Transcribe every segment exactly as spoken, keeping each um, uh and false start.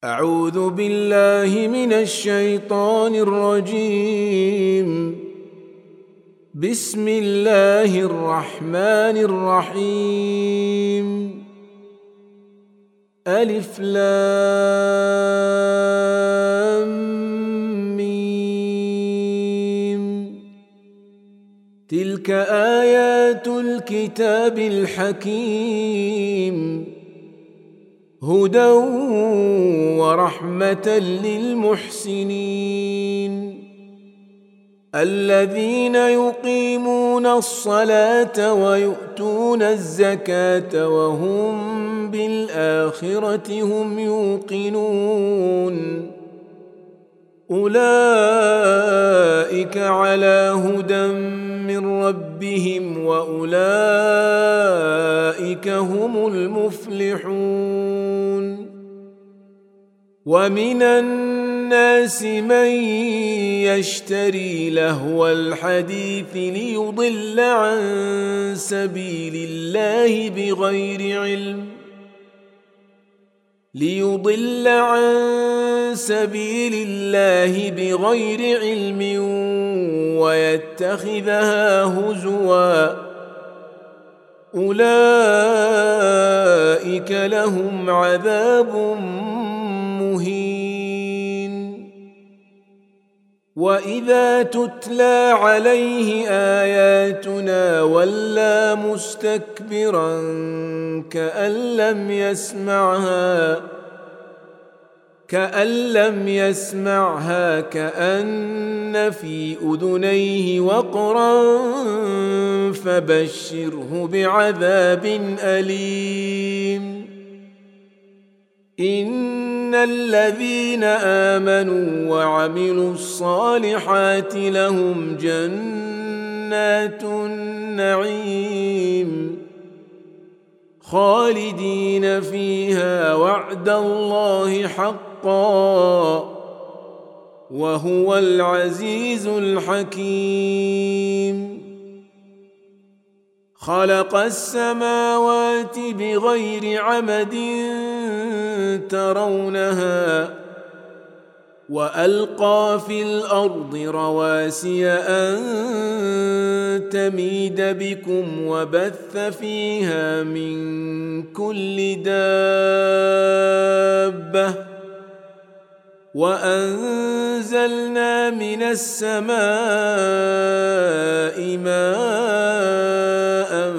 أعوذ بالله من الشيطان الرجيم. بسم الله الرحمن الرحيم. ألف لام ميم. تلك آيات الكتاب الحكيم، هدى ورحمة للمحسنين الذين يقيمون الصلاة ويؤتون الزكاة وهم بالآخرة هم يوقنون. أولئك على هدى من ربهم وأولئك هم المفلحون. ومن الناس من يشتري لهو الحديث ليضل عن سبيل الله بغير علم ليضل عن سبيل الله بغير علم ويتخذها هزوا. أولئك لهم عذاب مهين. وإذا تتلى عليه آياتنا ولى مستكبرا كأن لم يسمعها كأن لم يسمعها كأن في أذنيه وقرا فبشره بعذاب أليم. إن الذين آمنوا وعملوا الصالحات لهم جنات النعيم خالدين فيها وعد الله حقا وهو العزيز الحكيم. خلق السماوات بغير عمد ترونها وألقى في الأرض رواسي أن تميد بكم وبث فيها من كل دابة وأنزلنا من السماء ماء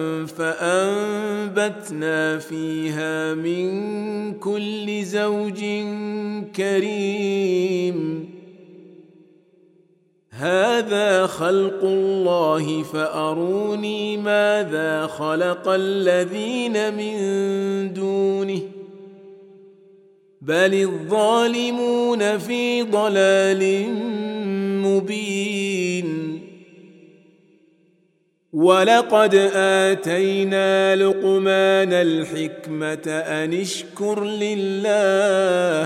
فأنبتنا فيها من كل زوج كريم. هذا خلق الله فأروني ماذا خلق الذين من دونه بل الظالمون في ضلال مبين. ولقد آتينا لقمان الحكمة أن اشكر لله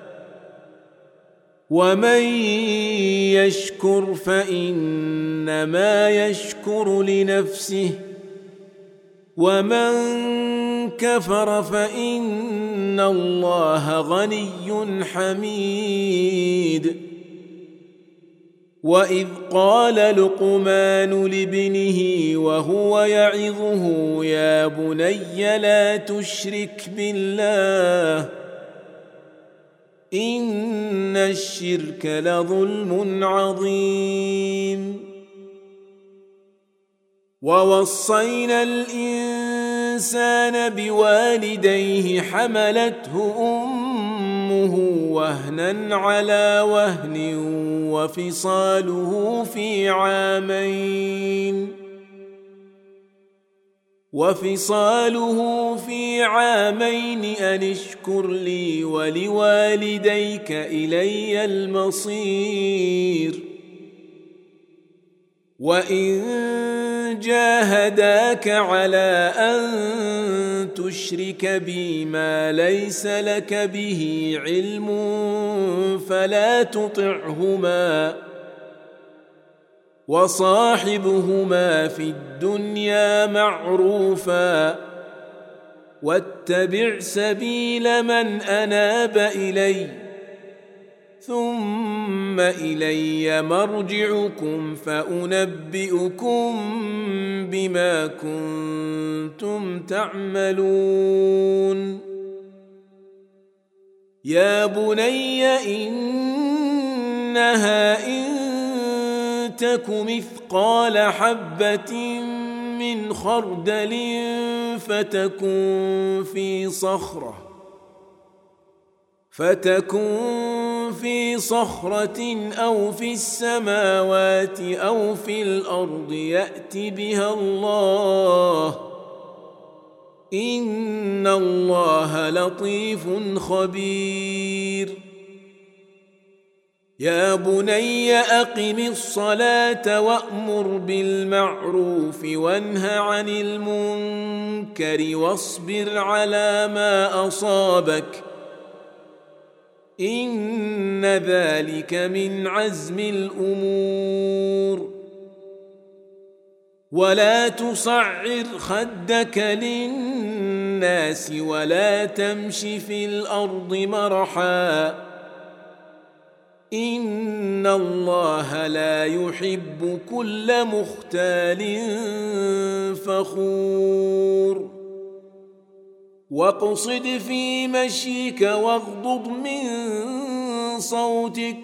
ومن يشكر فإنما يشكر لنفسه ومن كفر فإن الله غني حميد. وإذ قال لقمان لابنه وهو يعظه يا بني لا تشرك بالله إن الشرك لظلم عظيم. ووصينا الإنسان بوالديه حملته أمه وهنا على وهن وفصاله في عامين وفصاله في عامين أن اشكر لي ولوالديك إلي المصير. وإن جاهداك على أن تشرك بي ما ليس لك به علم فلا تطعهما وصاحبهما في الدنيا معروفا واتبع سبيل من أناب إلي ثم إلي مرجعكم فأنبئكم بما كنتم تعملون يا بني إنها إن تك مثقال حبة من خردل فتكن في صخرة فتكن في صخرة أو في السماوات أو في الأرض يأت بها الله إن الله لطيف خبير يا بني أقم الصلاة وأمر بالمعروف وانه عن المنكر واصبر على ما أصابك إن ذلك من عزم الأمور ولا تصعر خدك للناس ولا تمش في الأرض مرحا إن الله لا يحب كل مختال فخور واقصد في مشيك واغضض من صوتك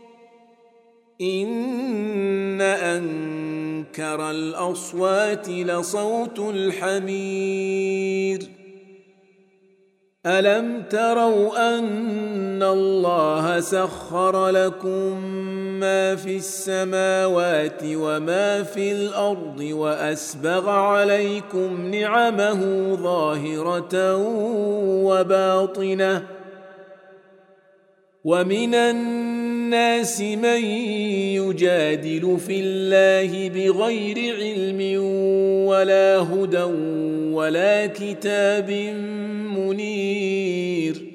إن أنكر الأصوات لصوت الحمير ألم تروا أن الله سخر لكم ما في السماوات وما في الأرض وأسبغ عليكم نعمه ظاهرة وباطنة ومن الناس من يجادل في الله بغير علم ولا هدى ولا كتاب منير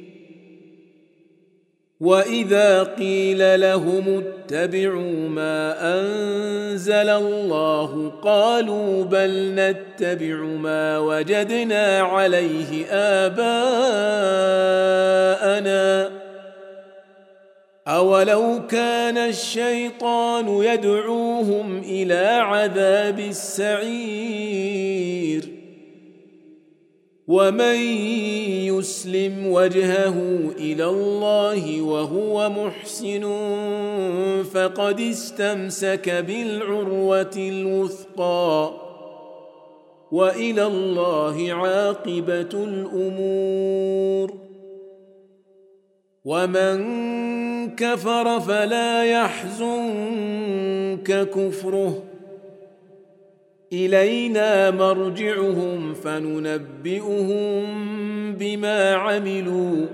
وإذا قيل لهم اتبعوا ما أنزل الله قالوا بل نتبع ما وجدنا عليه آباءنا أولو كان الشيطان يدعوهم إلى عذاب السعير ومن يسلم وجهه إلى الله وهو محسن فقد استمسك بالعروة الوثقى وإلى الله عاقبة الأمور ومن كفر فلا يحزنك كفره إلينا مرجعهم فننبئهم بما عملوا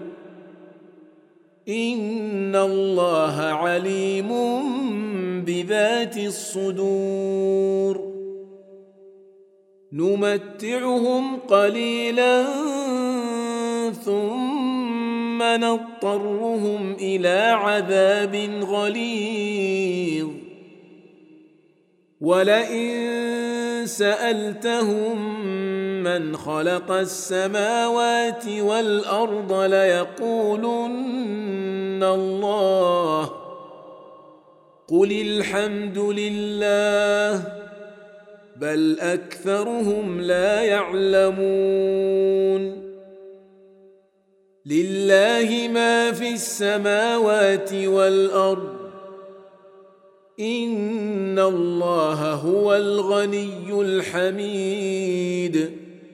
إن الله عليم بذات الصدور نمتعهم قليلا ثم نضطرهم إلى عذاب غليظ ولئن سألتهم من خلق السماوات والأرض ليقولن الله قل الحمد لله بل أكثرهم لا يعلمون لله ما في السماوات والأرض إن الله هو الغني الحميد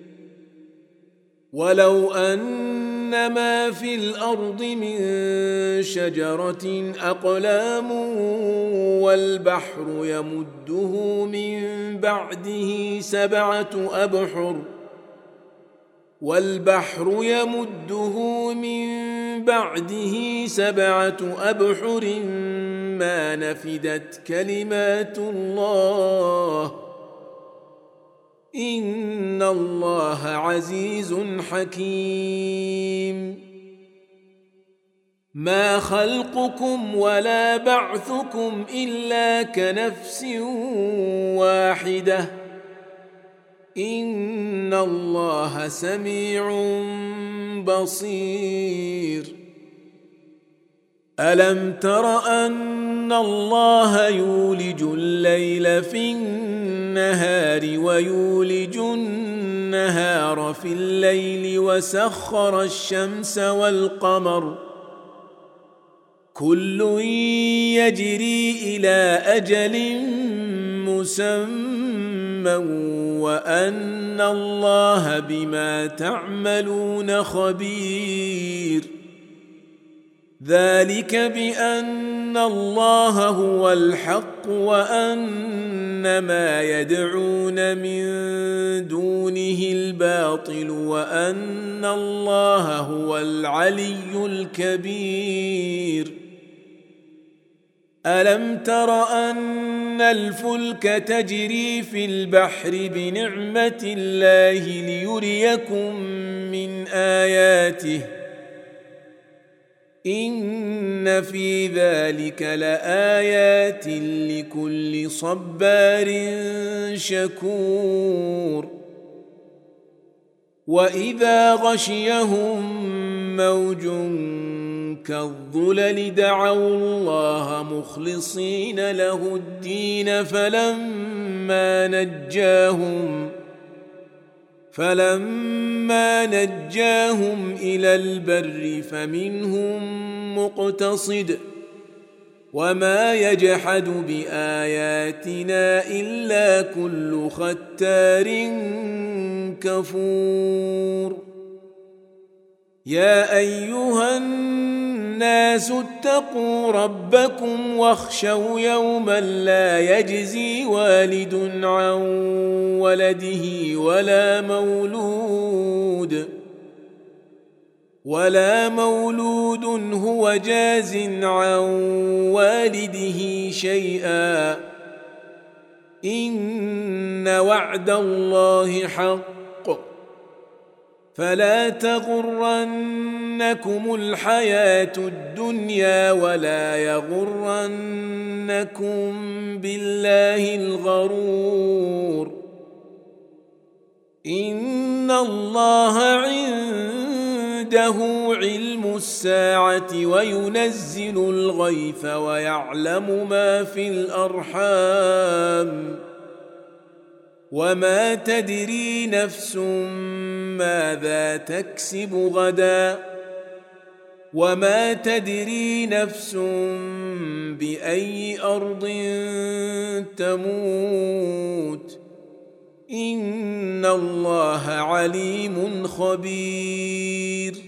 ولو أن ما في الأرض من شجرة أقلام والبحر يمده من بعده سبعة أبحر والبحر يمده من بعده سبعة أبحر ما نفدت كلمات الله إن الله عزيز حكيم ما خلقكم ولا بعثكم إلا كنفس واحدة إن الله سميع بصير. ألم تر أن الله يولج الليل في النهار ويولج النهار في الليل وسخر الشمس والقمر كل يجري إلى أجل مسمى وأن الله بما تعملون خبير. ذلك بأن الله هو الحق وأن ما يدعون من دونه الباطل وأن الله هو العلي الكبير. ألم تر أن الفلك تجري في البحر بنعمة الله ليريكم من آياته إن في ذلك لآيات لكل صبار شكور. وإذا غشيهم موج كالظلل دعوا الله مخلصين له الدين فلما نجاهم فلما نجاهم إلى البر فمنهم مقتصد وما يجحد بآياتنا إلا كل ختار كفور. يا أيها الناس اتقوا ربكم واخشوا يوما لا يجزي والد عن ولده ولا مولود ولا مولود هو جاز عن والده شيئا إن وعد الله حق فلا تغرنكم الحياة الدنيا ولا يغرنكم بالله الغرور. إن الله عنده علم الساعة وينزل الغيث ويعلم ما في الأرحام وما تدري نفس ماذا تكسب غدا وما تدري نفس بأي أرض تموت إن الله عليم خبير.